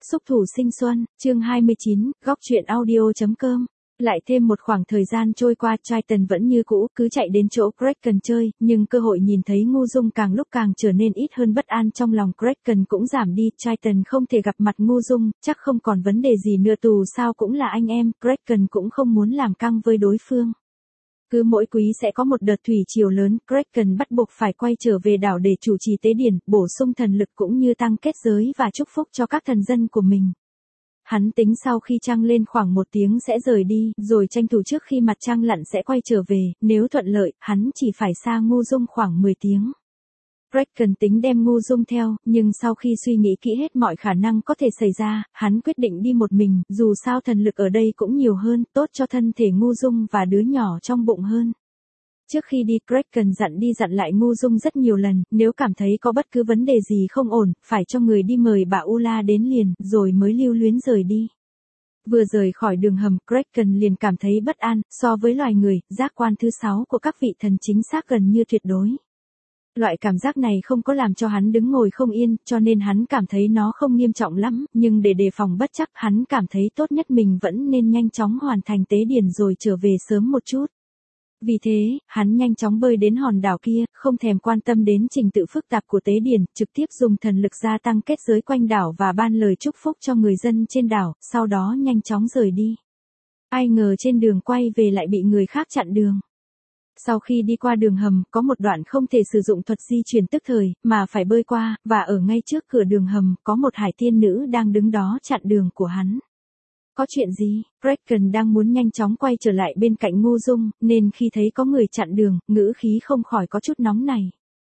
Xúc thủ sinh xuân, chương 29, góc truyện audio.com. Lại thêm một khoảng thời gian trôi qua, Triton vẫn như cũ, cứ chạy đến chỗ Kraken chơi, nhưng cơ hội nhìn thấy Ngô Dung càng lúc càng trở nên ít hơn, bất an trong lòng Kraken cũng giảm đi. Triton không thể gặp mặt Ngô Dung, chắc không còn vấn đề gì nữa, dù sao cũng là anh em, Kraken cũng không muốn làm căng với đối phương. Cứ mỗi quý sẽ có một đợt thủy triều lớn, Kraken bắt buộc phải quay trở về đảo để chủ trì tế điển, bổ sung thần lực cũng như tăng kết giới và chúc phúc cho các thần dân của mình. Hắn tính sau khi trăng lên khoảng 1 tiếng sẽ rời đi, rồi tranh thủ trước khi mặt trăng lặn sẽ quay trở về, nếu thuận lợi, hắn chỉ phải xa Ngô Dung khoảng 10 tiếng. Kraken tính đem Ngô Dung theo, nhưng sau khi suy nghĩ kỹ hết mọi khả năng có thể xảy ra, hắn quyết định đi một mình, dù sao thần lực ở đây cũng nhiều hơn, tốt cho thân thể Ngô Dung và đứa nhỏ trong bụng hơn. Trước khi đi, Kraken dặn đi dặn lại Ngô Dung rất nhiều lần, nếu cảm thấy có bất cứ vấn đề gì không ổn, phải cho người đi mời bà Ula đến liền, rồi mới lưu luyến rời đi. Vừa rời khỏi đường hầm, Kraken liền cảm thấy bất an, so với loài người, giác quan thứ 6 của các vị thần chính xác gần như tuyệt đối. Loại cảm giác này không có làm cho hắn đứng ngồi không yên, cho nên hắn cảm thấy nó không nghiêm trọng lắm, nhưng để đề phòng bất trắc, hắn cảm thấy tốt nhất mình vẫn nên nhanh chóng hoàn thành tế điển rồi trở về sớm một chút. Vì thế, hắn nhanh chóng bơi đến hòn đảo kia, không thèm quan tâm đến trình tự phức tạp của tế điển, trực tiếp dùng thần lực gia tăng kết giới quanh đảo và ban lời chúc phúc cho người dân trên đảo, sau đó nhanh chóng rời đi. Ai ngờ trên đường quay về lại bị người khác chặn đường. Sau khi đi qua đường hầm, có một đoạn không thể sử dụng thuật di chuyển tức thời, mà phải bơi qua, và ở ngay trước cửa đường hầm, có một hải tiên nữ đang đứng đó chặn đường của hắn. Có chuyện gì? Kraken đang muốn nhanh chóng quay trở lại bên cạnh Ngô Dung, nên khi thấy có người chặn đường, ngữ khí không khỏi có chút nóng này.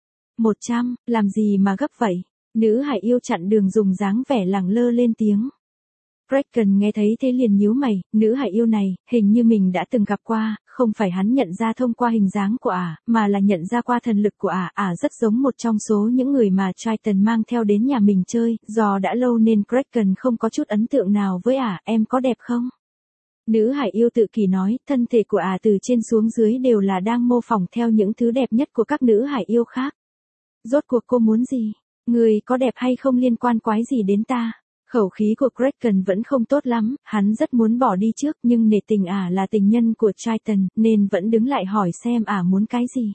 100, làm gì mà gấp vậy? Nữ hải yêu chặn đường dùng dáng vẻ lẳng lơ lên tiếng. Kraken nghe thấy thế liền nhíu mày, nữ hải yêu này, hình như mình đã từng gặp qua, không phải hắn nhận ra thông qua hình dáng của ả, mà là nhận ra qua thần lực của ả rất giống một trong số những người mà Triton mang theo đến nhà mình chơi, do đã lâu nên Kraken không có chút ấn tượng nào với ả. Em có đẹp không? Nữ hải yêu tự kỷ nói, thân thể của ả từ trên xuống dưới đều là đang mô phỏng theo những thứ đẹp nhất của các nữ hải yêu khác. Rốt cuộc cô muốn gì? Người có đẹp hay không liên quan quái gì đến ta? Khẩu khí của Kraken vẫn không tốt lắm, hắn rất muốn bỏ đi trước nhưng nể tình ả là tình nhân của Triton, nên vẫn đứng lại hỏi xem ả muốn cái gì.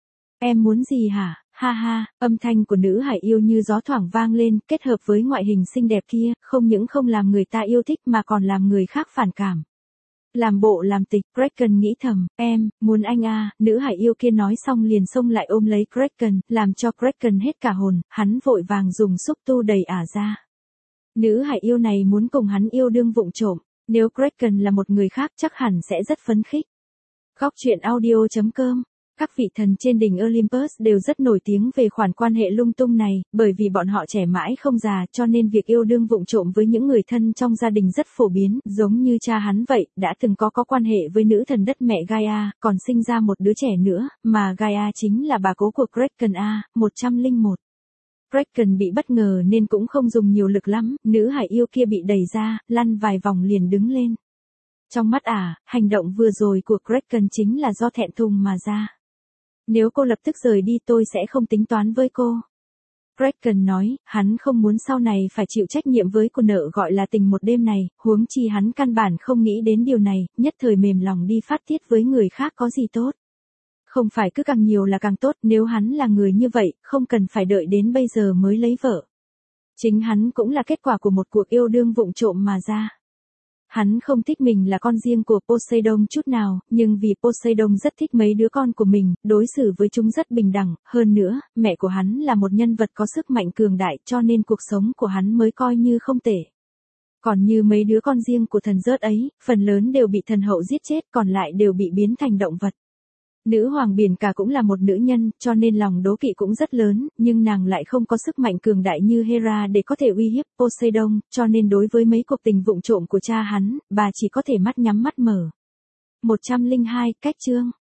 Em muốn gì hả? Ha ha, âm thanh của nữ hải yêu như gió thoảng vang lên, kết hợp với ngoại hình xinh đẹp kia, không những không làm người ta yêu thích mà còn làm người khác phản cảm. Làm bộ làm tịch, Kraken nghĩ thầm, em, muốn anh à, nữ hải yêu kia nói xong liền xông lại ôm lấy Kraken, làm cho Kraken hết cả hồn, hắn vội vàng dùng xúc tu đẩy ả ra. Nữ hải yêu này muốn cùng hắn yêu đương vụng trộm, nếu Kraken là một người khác chắc hẳn sẽ rất phấn khích. Góc truyện audio.com. Các vị thần trên đỉnh Olympus đều rất nổi tiếng về khoản quan hệ lung tung này, bởi vì bọn họ trẻ mãi không già cho nên việc yêu đương vụng trộm với những người thân trong gia đình rất phổ biến, giống như cha hắn vậy, đã từng có quan hệ với nữ thần đất mẹ Gaia, còn sinh ra một đứa trẻ nữa, mà Gaia chính là bà cố của Kraken 101. Kraken bị bất ngờ nên cũng không dùng nhiều lực lắm, nữ hải yêu kia bị đẩy ra, lăn vài vòng liền đứng lên. Trong mắt ả, hành động vừa rồi của Kraken chính là do thẹn thùng mà ra. Nếu cô lập tức rời đi tôi sẽ không tính toán với cô. Kraken nói, hắn không muốn sau này phải chịu trách nhiệm với cô nợ gọi là tình một đêm này, huống chi hắn căn bản không nghĩ đến điều này, nhất thời mềm lòng đi phát tiết với người khác có gì tốt. Không phải cứ càng nhiều là càng tốt, nếu hắn là người như vậy, không cần phải đợi đến bây giờ mới lấy vợ. Chính hắn cũng là kết quả của một cuộc yêu đương vụng trộm mà ra. Hắn không thích mình là con riêng của Poseidon chút nào, nhưng vì Poseidon rất thích mấy đứa con của mình, đối xử với chúng rất bình đẳng, hơn nữa, mẹ của hắn là một nhân vật có sức mạnh cường đại cho nên cuộc sống của hắn mới coi như không tệ. Còn như mấy đứa con riêng của thần rớt ấy, phần lớn đều bị thần hậu giết chết, còn lại đều bị biến thành động vật. Nữ hoàng biển cả cũng là một nữ nhân, cho nên lòng đố kỵ cũng rất lớn, nhưng nàng lại không có sức mạnh cường đại như Hera để có thể uy hiếp Poseidon, cho nên đối với mấy cuộc tình vụng trộm của cha hắn, bà chỉ có thể mắt nhắm mắt mở. 102, cách chương.